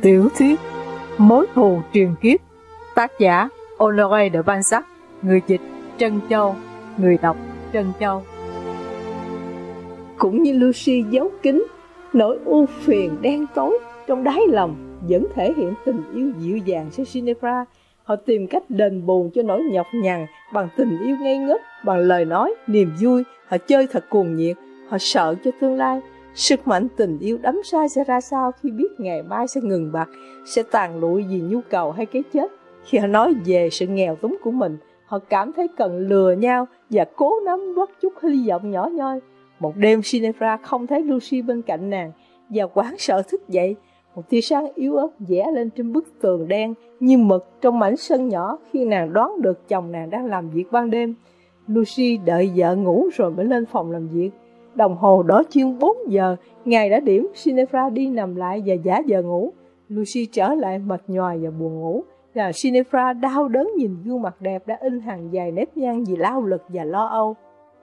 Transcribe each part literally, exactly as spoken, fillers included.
Tiểu thuyết Mối thù truyền kiếp, tác giả Honoré de Balzac, người dịch Trân Châu, người đọc Trân Châu. Cũng như Lucy giấu kín nỗi ưu phiền đen tối trong đáy lòng vẫn thể hiện tình yêu dịu dàng cho Ginevra. Họ tìm cách đền bù cho nỗi nhọc nhằn bằng tình yêu ngây ngất, bằng lời nói, niềm vui. Họ chơi thật cuồng nhiệt, họ sợ cho tương lai. Sức mạnh tình yêu đắm say sẽ ra sao khi biết ngày mai sẽ ngừng bặt, sẽ tàn lụi vì nhu cầu hay cái chết. Khi họ nói về sự nghèo túng của mình, họ cảm thấy cần lừa nhau và cố nắm bắt chút hy vọng nhỏ nhoi. Một đêm Ginevra không thấy Lucy bên cạnh nàng và hoảng sợ thức dậy. Một tia sáng yếu ớt vẽ lên trên bức tường đen như mực trong mảnh sân nhỏ khi nàng đoán được chồng nàng đang làm việc ban đêm. Lucy đợi vợ ngủ rồi mới lên phòng làm việc. Đồng hồ đỏ chiên bốn giờ, ngày đã điểm. Ginevra đi nằm lại và giả vờ ngủ. Lucy trở lại mệt nhoài và buồn ngủ. Là Ginevra đau đớn nhìn gương mặt đẹp đã in hàng dài nếp nhăn vì lao lực và lo âu.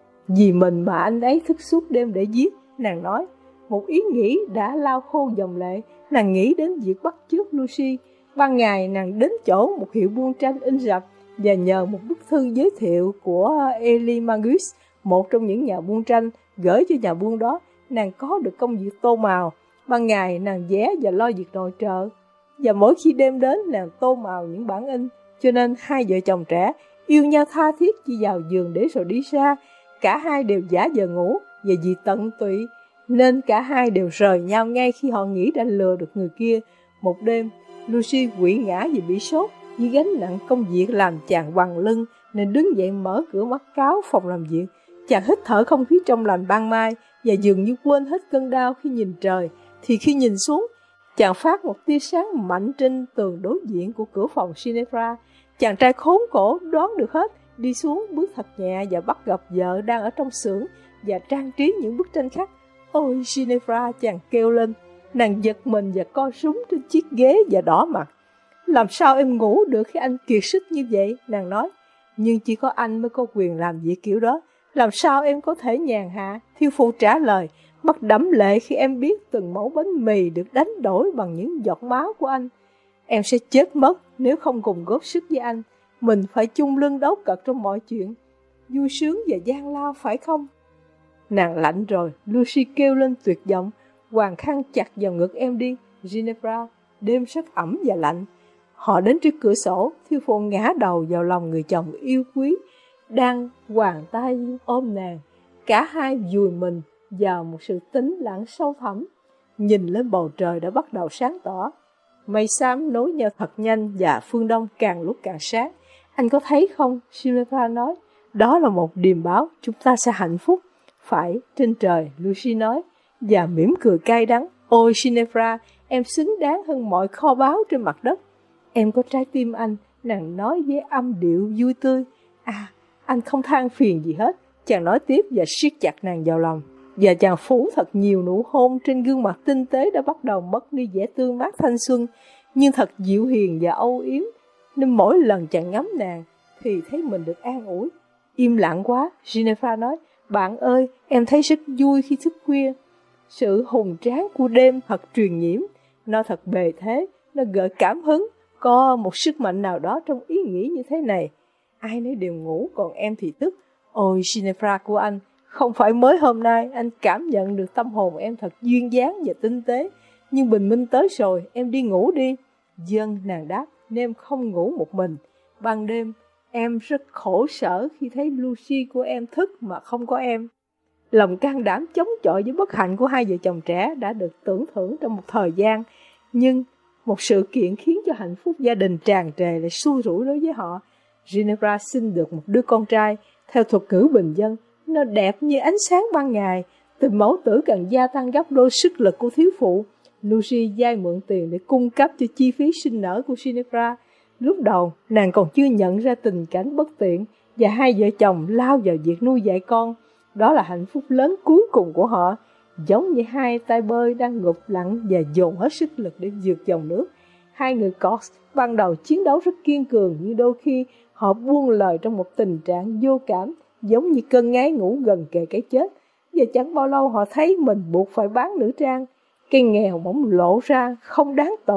Vì mình mà anh ấy thức suốt đêm để giết, nàng nói. Một ý nghĩ đã lau khô dòng lệ. Nàng nghĩ đến việc bắt chước Lucy. Ban ngày nàng đến chỗ một hiệu buôn tranh in rập và nhờ một bức thư giới thiệu của Elie Magus, một trong những nhà buôn tranh, gửi cho nhà buôn đó. Nàng có được công việc tô màu. Ban ngày nàng vẽ và lo việc nội trợ, và mỗi khi đêm đến nàng tô màu những bản in. Cho nên hai vợ chồng trẻ yêu nhau tha thiết chỉ vào giường để rồi đi ra. Cả hai đều giả vờ ngủ, và vì tận tụy nên cả hai đều rời nhau ngay khi họ nghĩ đã lừa được người kia. Một đêm, Lucy quỵ ngã vì bị sốt, với gánh nặng công việc làm chàng quằn lưng, nên đứng dậy mở cửa mắt cáo phòng làm việc. Chàng hít thở không khí trong lành ban mai và dường như quên hết cơn đau khi nhìn trời. Thì khi nhìn xuống, chàng phát một tia sáng mạnh trên tường đối diện của cửa phòng Ginevra. Chàng trai khốn khổ đoán được hết, đi xuống bước thật nhẹ và bắt gặp vợ đang ở trong xưởng và trang trí những bức tranh khác. Ôi Ginevra, chàng kêu lên. Nàng giật mình và co súng trên chiếc ghế và đỏ mặt. Làm sao em ngủ được khi anh kiệt sức như vậy? Nàng nói. Nhưng chỉ có anh mới có quyền làm việc kiểu đó. Làm sao em có thể nhàn hạ? Thiếu phụ trả lời, mắt đẫm lệ khi em biết từng mẩu bánh mì được đánh đổi bằng những giọt máu của anh. Em sẽ chết mất nếu không cùng góp sức với anh. Mình phải chung lưng đấu cật trong mọi chuyện, vui sướng và gian lao, phải không? Nàng lạnh rồi, Lucy kêu lên tuyệt vọng. Hoàng khăn chặt vào ngực em đi, Ginevra. Đêm rất ẩm và lạnh. Họ đến trước cửa sổ. Thiếu phụ ngã đầu vào lòng người chồng yêu quý đang hoàng tay ôm nàng. Cả hai vùi mình vào một sự tĩnh lặng sâu thẳm, nhìn lên bầu trời đã bắt đầu sáng tỏ. Mây xám nối nhau thật nhanh và phương đông càng lúc càng sáng. Anh có thấy không? Ginevra nói. Đó là một điềm báo, chúng ta sẽ hạnh phúc. Phải, trên trời, Lucy nói, và mỉm cười cay đắng. Ôi Ginevra, em xứng đáng hơn mọi kho báu trên mặt đất. Em có trái tim anh, nàng nói với âm điệu vui tươi. À, anh không than phiền gì hết. Chàng nói tiếp và siết chặt nàng vào lòng. Và chàng phủ thật nhiều nụ hôn trên gương mặt tinh tế đã bắt đầu mất đi vẻ tươi mát thanh xuân, nhưng thật dịu hiền và âu yếm, nên mỗi lần chàng ngắm nàng thì thấy mình được an ủi. Im lặng quá, Ginevra nói. Bạn ơi, em thấy rất vui khi thức khuya. Sự hùng tráng của đêm thật truyền nhiễm. Nó thật bề thế, nó gợi cảm hứng. Có một sức mạnh nào đó trong ý nghĩ như thế này. Ai nấy đều ngủ, còn em thì thức. Ôi Ginevra của anh, không phải mới hôm nay anh cảm nhận được tâm hồn em thật duyên dáng và tinh tế. Nhưng bình minh tới rồi, em đi ngủ đi. Dân, nàng đáp, nên em không ngủ một mình. Ban đêm, em rất khổ sở khi thấy Lucy của em thức mà không có em. Lòng can đảm chống chọi với bất hạnh của hai vợ chồng trẻ đã được tưởng thưởng trong một thời gian. Nhưng một sự kiện khiến cho hạnh phúc gia đình tràn trề lại xui rủi đối với họ. Ginevra sinh được một đứa con trai. Theo thuật ngữ bình dân, nó đẹp như ánh sáng ban ngày. Tình mẫu tử càng gia tăng gấp đôi sức lực của thiếu phụ. Lucy vay mượn tiền để cung cấp cho chi phí sinh nở của Ginevra. Lúc đầu, nàng còn chưa nhận ra tình cảnh bất tiện và hai vợ chồng lao vào việc nuôi dạy con. Đó là hạnh phúc lớn cuối cùng của họ, giống như hai tay bơi đang ngụp lặn và dồn hết sức lực để vượt dòng nước. Hai người Cox ban đầu chiến đấu rất kiên cường, nhưng đôi khi họ buông lời trong một tình trạng vô cảm, giống như cơn ngái ngủ gần kề cái chết. Và chẳng bao lâu họ thấy mình buộc phải bán nữ trang. Cây nghèo bỗng lộ ra không đáng tởm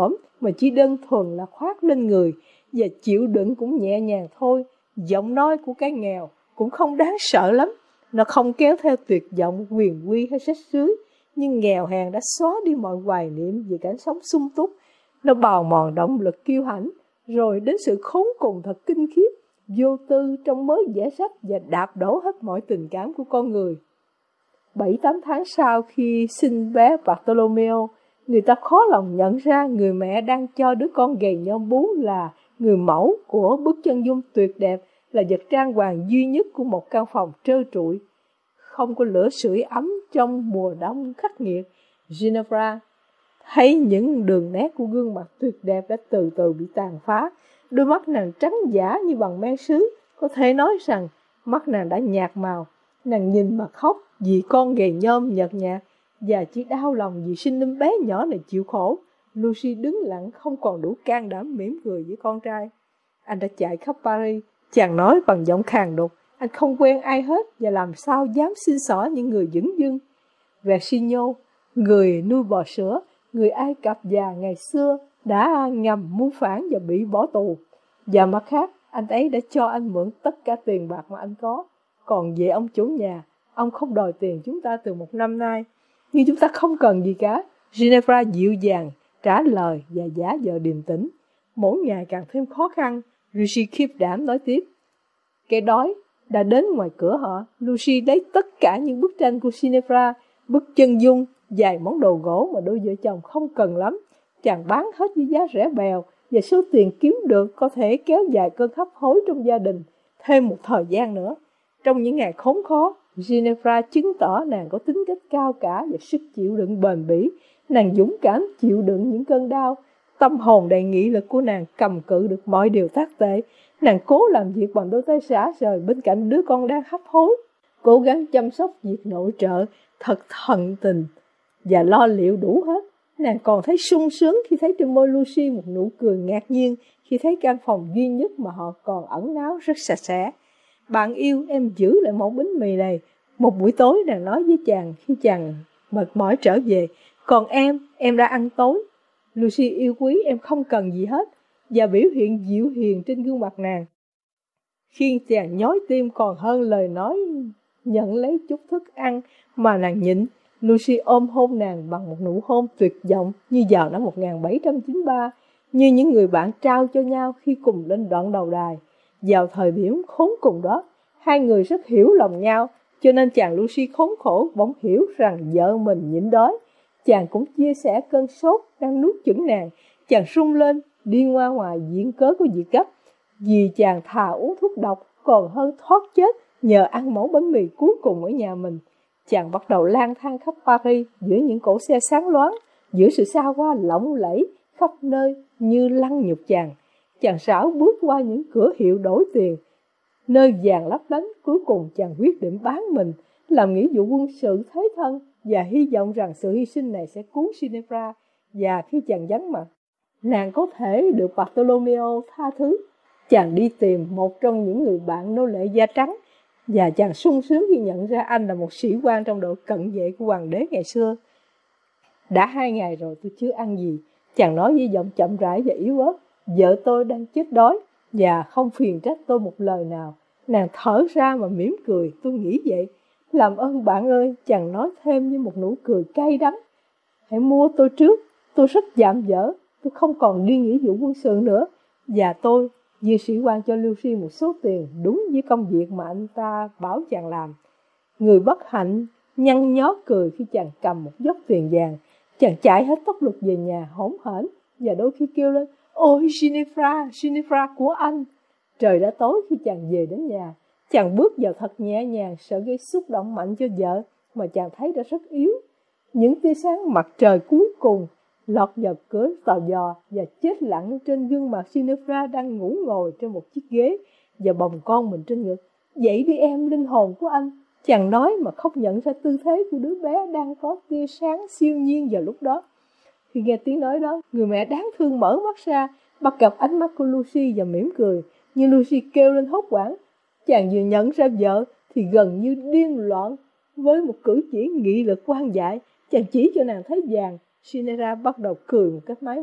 mà chỉ đơn thuần là khoác lên người, và chịu đựng cũng nhẹ nhàng thôi. Giọng nói của cái nghèo cũng không đáng sợ lắm, nó không kéo theo tuyệt vọng, quyền uy hay sách sứ, nhưng nghèo hèn đã xóa đi mọi hoài niệm về cảnh sống sung túc. Nó bào mòn động lực kiêu hãnh, rồi đến sự khốn cùng thật kinh khiếp, vô tư trong mới vẽ sách và đạp đổ hết mọi tình cảm của con người. Bảy tám tháng sau khi sinh bé Bartolomeo, người ta khó lòng nhận ra người mẹ đang cho đứa con gầy nhom bú là người mẫu của bức chân dung tuyệt đẹp, là vật trang hoàng duy nhất của một căn phòng trơ trụi, không có lửa sưởi ấm trong mùa đông khắc nghiệt. Ginevra thấy những đường nét của gương mặt tuyệt đẹp đã từ từ bị tàn phá. Đôi mắt nàng trắng giả như bằng men sứ, có thể nói rằng mắt nàng đã nhạt màu. Nàng nhìn mà khóc vì con gầy nhom nhợt nhạt, và chỉ đau lòng vì sinh linh bé nhỏ này chịu khổ. Lucy đứng lặng, không còn đủ can đảm mỉm cười với con trai. Anh đã chạy khắp Paris, chàng nói bằng giọng khàn đục. Anh không quen ai hết, và làm sao dám xin xỏ những người dửng dưng. Versigno, người nuôi bò sữa, người Ai Cập già ngày xưa, đã ngầm mưu phản và bị bỏ tù. Và mặt khác, anh ấy đã cho anh mượn tất cả tiền bạc mà anh có. Còn về ông chủ nhà, ông không đòi tiền chúng ta từ một năm nay. Nhưng chúng ta không cần gì cả. Ginevra dịu dàng trả lời và giả vờ điềm tĩnh. Mỗi ngày càng thêm khó khăn, Lucy khiếp đảm nói tiếp. Cái đói đã đến ngoài cửa họ. Lucy lấy tất cả những bức tranh của Ginevra, bức chân dung, vài món đồ gỗ mà đôi vợ chồng không cần lắm. Chàng bán hết với giá rẻ bèo, và số tiền kiếm được có thể kéo dài cơn hấp hối trong gia đình thêm một thời gian nữa. Trong những ngày khốn khó, Ginevra chứng tỏ nàng có tính cách cao cả và sức chịu đựng bền bỉ. Nàng dũng cảm chịu đựng những cơn đau. Tâm hồn đầy nghị lực của nàng cầm cự được mọi điều tác tệ. Nàng cố làm việc bằng đôi tay rã rời bên cạnh đứa con đang hấp hối, cố gắng chăm sóc việc nội trợ thật thận tình và lo liệu đủ hết. Nàng còn thấy sung sướng khi thấy trên môi Lucy một nụ cười ngạc nhiên khi thấy căn phòng duy nhất mà họ còn ẩn náu rất sạch sẽ. Bạn yêu, em giữ lại mẫu bánh mì này. Một buổi tối nàng nói với chàng khi chàng mệt mỏi trở về. Còn em, em đã ăn tối. Lucy yêu quý, em không cần gì hết. Và biểu hiện dịu hiền trên gương mặt nàng khiến chàng nhói tim còn hơn lời nói nhận lấy chút thức ăn mà nàng nhịn. Lucy ôm hôn nàng bằng một nụ hôn tuyệt vọng như vào năm một nghìn bảy trăm chín mươi ba, như những người bạn trao cho nhau khi cùng lên đoạn đầu đài. Vào thời điểm khốn cùng đó, hai người rất hiểu lòng nhau, cho nên chàng Lucy khốn khổ bỗng hiểu rằng vợ mình nhịn đói. Chàng cũng chia sẻ cơn sốt đang nuốt chửng nàng. Chàng rung lên, đi qua ngoài diễn cớ của việc gấp, vì chàng thà uống thuốc độc còn hơn thoát chết nhờ ăn mẩu bánh mì cuối cùng ở nhà mình. Chàng bắt đầu lang thang khắp Paris giữa những cỗ xe sáng loáng, giữa sự xa hoa lộng lẫy khắp nơi như lăng nhục chàng. Chàng rảo bước qua những cửa hiệu đổi tiền, nơi vàng lấp lánh. Cuối cùng chàng quyết định bán mình, làm nghĩa vụ quân sự thế thân, và hy vọng rằng sự hy sinh này sẽ cứu Ginevra. Và khi chàng vắng mặt, nàng có thể được Bartolomeo tha thứ. Chàng đi tìm một trong những người bạn nô lệ da trắng, và chàng sung sướng khi nhận ra anh là một sĩ quan trong đội cận vệ của hoàng đế ngày xưa. Đã hai ngày rồi tôi chưa ăn gì, chàng nói với giọng chậm rãi và yếu ớt. Vợ tôi đang chết đói và không phiền trách tôi một lời nào. Nàng thở ra mà mỉm cười. Tôi nghĩ vậy. Làm ơn bạn ơi, chàng nói thêm với một nụ cười cay đắng. Hãy mua tôi trước. Tôi rất dạm dở. Tôi không còn đi nghĩa vụ quân sự nữa. Và tôi, viên sĩ quan cho Lucy một số tiền đúng với công việc mà anh ta bảo chàng làm. Người bất hạnh nhăn nhó cười khi chàng cầm một dốc tiền vàng. Chàng chạy hết tốc lực về nhà hỗn hển và đôi khi kêu lên: Ôi Ginevra, Ginevra của anh. Trời đã tối khi chàng về đến nhà. Chàng bước vào thật nhẹ nhàng, sợ gây xúc động mạnh cho vợ mà chàng thấy đã rất yếu. Những tia sáng mặt trời cuối cùng lọt vào cửa tàu giò và chết lặng trên gương mặt Ginevra đang ngủ ngồi trên một chiếc ghế và bồng con mình trên ngực. Dậy đi em, linh hồn của anh. Chàng nói mà không nhận ra tư thế của đứa bé đang có tia sáng siêu nhiên vào lúc đó. Khi nghe tiếng nói đó, người mẹ đáng thương mở mắt ra, bắt gặp ánh mắt của Lucy và mỉm cười. Nhưng Lucy kêu lên hốt hoảng. Chàng vừa nhận ra vợ thì gần như điên loạn. Với một cử chỉ nghị lực quan dại, chàng chỉ cho nàng thấy vàng. Ginevra bắt đầu cười một cách máy móc.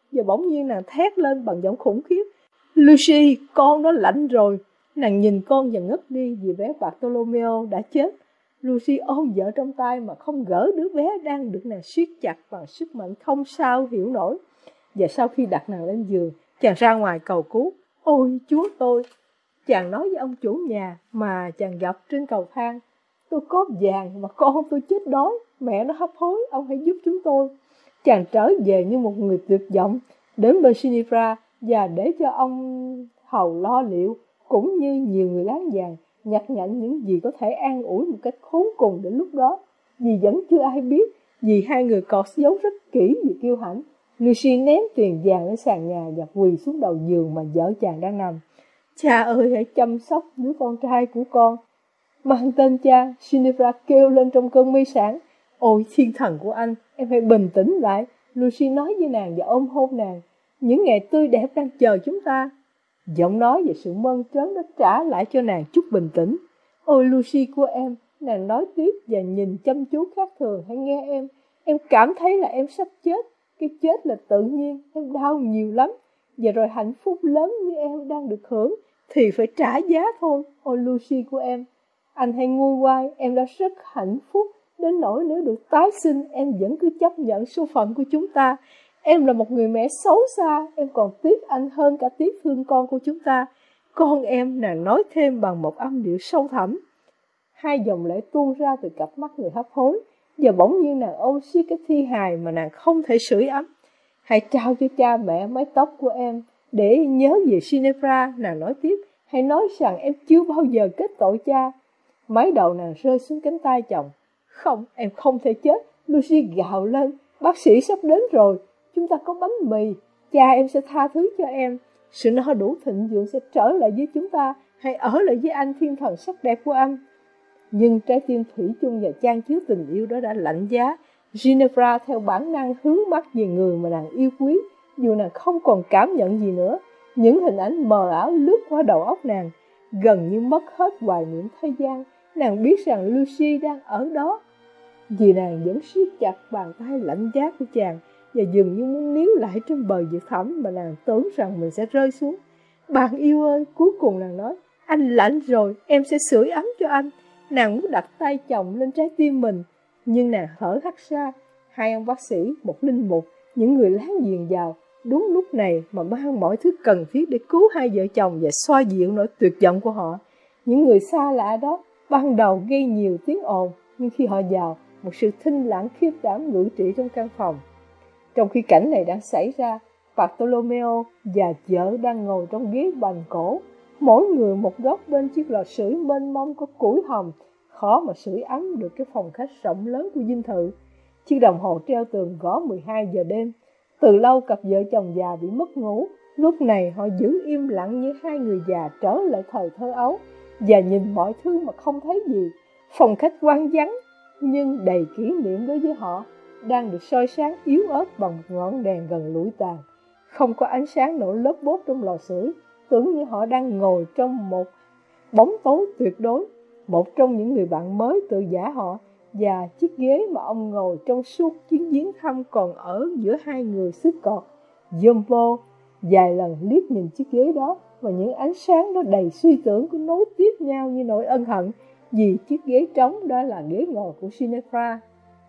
Và bỗng nhiên nàng thét lên bằng giọng khủng khiếp: Lucy, con nó lạnh rồi. Nàng nhìn con và ngất đi vì bé Bartolomeo đã chết. Lucy ôm vợ trong tay mà không gỡ đứa bé đang được nàng siết chặt bằng sức mạnh không sao hiểu nổi. Và sau khi đặt nàng lên giường, chàng ra ngoài cầu cứu: Ôi Chúa tôi! Chàng nói với ông chủ nhà mà chàng gặp trên cầu thang: Tôi có vàng mà con tôi chết đói, mẹ nó hấp hối, ông hãy giúp chúng tôi. Chàng trở về như một người tuyệt vọng, đến bên Ginevra và để cho ông hầu lo liệu, cũng như nhiều người láng giềng nhặt nhạnh những gì có thể an ủi một cách khốn cùng đến lúc đó. Vì vẫn chưa ai biết, vì hai người cọt giấu rất kỹ vì kiêu hãnh. Lucy ném tiền vàng lên sàn nhà và quỳ xuống đầu giường mà vợ chàng đang nằm. Cha ơi, hãy chăm sóc đứa con trai của con. Mang tên cha, Ginevra kêu lên trong cơn mê sản. Ôi thiên thần của anh, em hãy bình tĩnh lại. Lucy nói với nàng và ôm hôn nàng. Những ngày tươi đẹp đang chờ chúng ta. Giọng nói và sự mơn trớn đã trả lại cho nàng chút bình tĩnh. Ôi Lucy của em, nàng nói tiếp và nhìn chăm chú khác thường. Hãy nghe em, em cảm thấy là em sắp chết. Cái chết là tự nhiên, em đau nhiều lắm. Và rồi hạnh phúc lớn như em đang được hưởng thì phải trả giá thôi. Ôi Lucy của em, anh hãy nguôi ngoai, em đã rất hạnh phúc. Đến nỗi nếu được tái sinh, em vẫn cứ chấp nhận số phận của chúng ta. Em là một người mẹ xấu xa, em còn tiếc anh hơn cả tiếc thương con của chúng ta. Con em, nàng nói thêm bằng một âm điệu sâu thẳm. Hai dòng lệ tuôn ra từ cặp mắt người hấp hối, và bỗng nhiên nàng ôm siết cái thi hài mà nàng không thể sưởi ấm. Hãy trao cho cha mẹ mái tóc của em, để nhớ về Ginevra, nàng nói tiếp. Hãy nói rằng em chưa bao giờ kết tội cha. Mái đầu nàng rơi xuống cánh tay chồng. Không, em không thể chết. Lucy gào lên. Bác sĩ sắp đến rồi. Chúng ta có bánh mì. Cha em sẽ tha thứ cho em. Sự no đủ thịnh vượng sẽ trở lại với chúng ta. Hãy ở lại với anh, thiên thần sắc đẹp của anh. Nhưng trái tim thủy chung và chan chứa tình yêu đó đã lạnh giá. Ginevra theo bản năng hướng mắt về người mà nàng yêu quý. Dù nàng không còn cảm nhận gì nữa, những hình ảnh mờ ảo lướt qua đầu óc nàng, gần như mất hết hoài niệm thế gian. Nàng biết rằng Lucy đang ở đó, vì nàng vẫn siết chặt bàn tay lạnh giá của chàng và dường như muốn níu lại trên bờ vực thẳm mà nàng tưởng rằng mình sẽ rơi xuống. Bạn yêu ơi, cuối cùng nàng nói, anh lạnh rồi, em sẽ sưởi ấm cho anh. Nàng muốn đặt tay chồng lên trái tim mình, nhưng nàng thở hắt ra. Hai ông bác sĩ, một linh mục, những người láng giềng vào đúng lúc này mà mang mọi thứ cần thiết để cứu hai vợ chồng và xoa dịu nỗi tuyệt vọng của họ. Những người xa lạ đó ban đầu gây nhiều tiếng ồn, nhưng khi họ vào, một sự thinh lặng khiếp đảm ngự trị trong căn phòng. Trong khi cảnh này đang xảy ra, Bartolomeo và vợ đang ngồi trong ghế bành cổ, mỗi người một góc bên chiếc lò sưởi mênh mông có củi hồng, khó mà sưởi ấm được cái phòng khách rộng lớn của dinh thự. Chiếc đồng hồ treo tường gõ mười hai giờ đêm. Từ lâu cặp vợ chồng già bị mất ngủ, lúc này họ giữ im lặng như hai người già trở lại thời thơ ấu và nhìn mọi thứ mà không thấy gì. Phòng khách hoang vắng nhưng đầy kỷ niệm đối với họ, đang được soi sáng yếu ớt bằng một ngọn đèn gần lụi tàn. Không có ánh sáng nổi lớp bốt trong lò sưởi, tưởng như họ đang ngồi trong một bóng tối tuyệt đối. Một trong những người bạn mới tự giả họ, và chiếc ghế mà ông ngồi trong suốt chuyến viếng thăm còn ở giữa hai người xứ cọt. Jumbo vài lần liếc nhìn chiếc ghế đó, và những ánh sáng đó đầy suy tưởng cứ nối tiếp nhau như nỗi ân hận, vì chiếc ghế trống đó là ghế ngồi của Ginevra.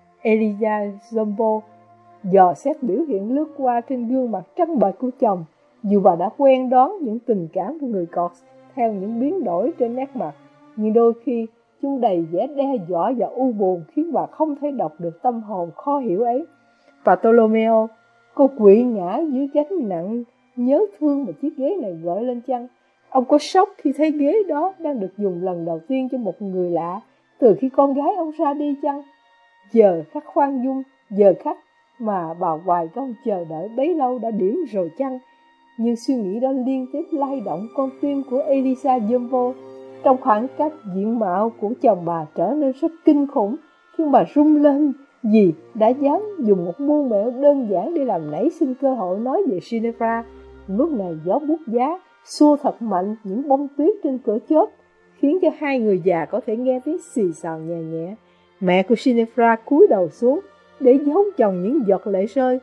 Elijah Jumbo dò xét biểu hiện lướt qua trên gương mặt trắng bệch của chồng, dù bà đã quen đón những tình cảm của người cọt theo những biến đổi trên nét mặt, nhưng đôi khi chúng đầy vẻ đe dọa và u buồn khiến bà không thể đọc được tâm hồn khó hiểu ấy. Bartolomeo, cô quỵ ngã dưới gánh nặng nhớ thương mà chiếc ghế này gợi lên chăng? Ông có sốc khi thấy ghế đó đang được dùng lần đầu tiên cho một người lạ từ khi con gái ông ra đi chăng? Giờ khắc khoan dung, giờ khắc mà bà hoài công chờ đợi bấy lâu đã điểm rồi chăng? Nhưng suy nghĩ đó liên tiếp lay động con tim của Elisa Jumbo. Trong khoảng cách, diện mạo của chồng bà trở nên rất kinh khủng, khiến bà rung lên vì đã dám dùng một mưu mẹo đơn giản để làm nảy sinh cơ hội nói về Ginevra. Lúc này gió buốt giá xua thật mạnh những bông tuyết trên cửa chớp, khiến cho hai người già có thể nghe tiếng xì xào nhẹ nhẹ. Mẹ của Ginevra cúi đầu xuống để giấu chồng những giọt lệ rơi.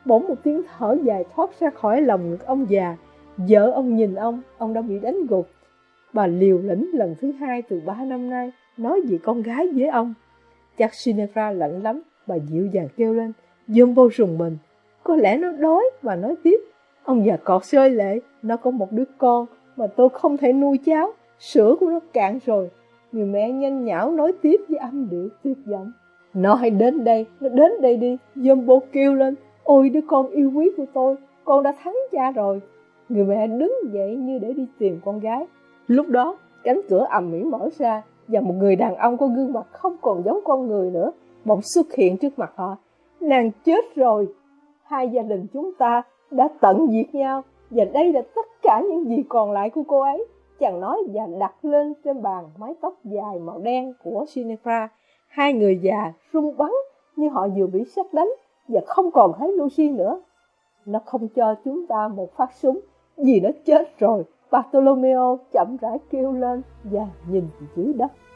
Bỗng một tiếng thở dài thoát ra khỏi lòng ngực ông già. Vợ ông nhìn ông, ông đã bị đánh gục. Bà liều lĩnh lần thứ hai từ ba năm nay nói về con gái với ông. Chắc Ginevra lạnh lắm, bà dịu dàng kêu lên. Jumbo rùng mình. Có lẽ nó đói, và nói tiếp. Ông già cọt rơi lệ, nó có một đứa con mà tôi không thể nuôi cháu, sữa của nó cạn rồi. Người mẹ nhanh nhảu nói tiếp với âm điệu tuyệt vọng. Nó hãy đến đây, nó đến đây đi. Jumbo kêu lên. Ôi đứa con yêu quý của tôi, con đã thắng cha rồi. Người mẹ đứng dậy như để đi tìm con gái. Lúc đó, cánh cửa ầm ĩ mở ra, và một người đàn ông có gương mặt không còn giống con người nữa bỗng xuất hiện trước mặt họ. Nàng chết rồi. Hai gia đình chúng ta đã tận diệt nhau, và đây là tất cả những gì còn lại của cô ấy. Chàng nói và đặt lên trên bàn mái tóc dài màu đen của Ginevra. Hai người già run bắn như họ vừa bị sét đánh và không còn thấy Lucy nữa. Nó không cho chúng ta một phát súng vì nó chết rồi. Bartolomeo chậm rãi kêu lên và nhìn dưới đất.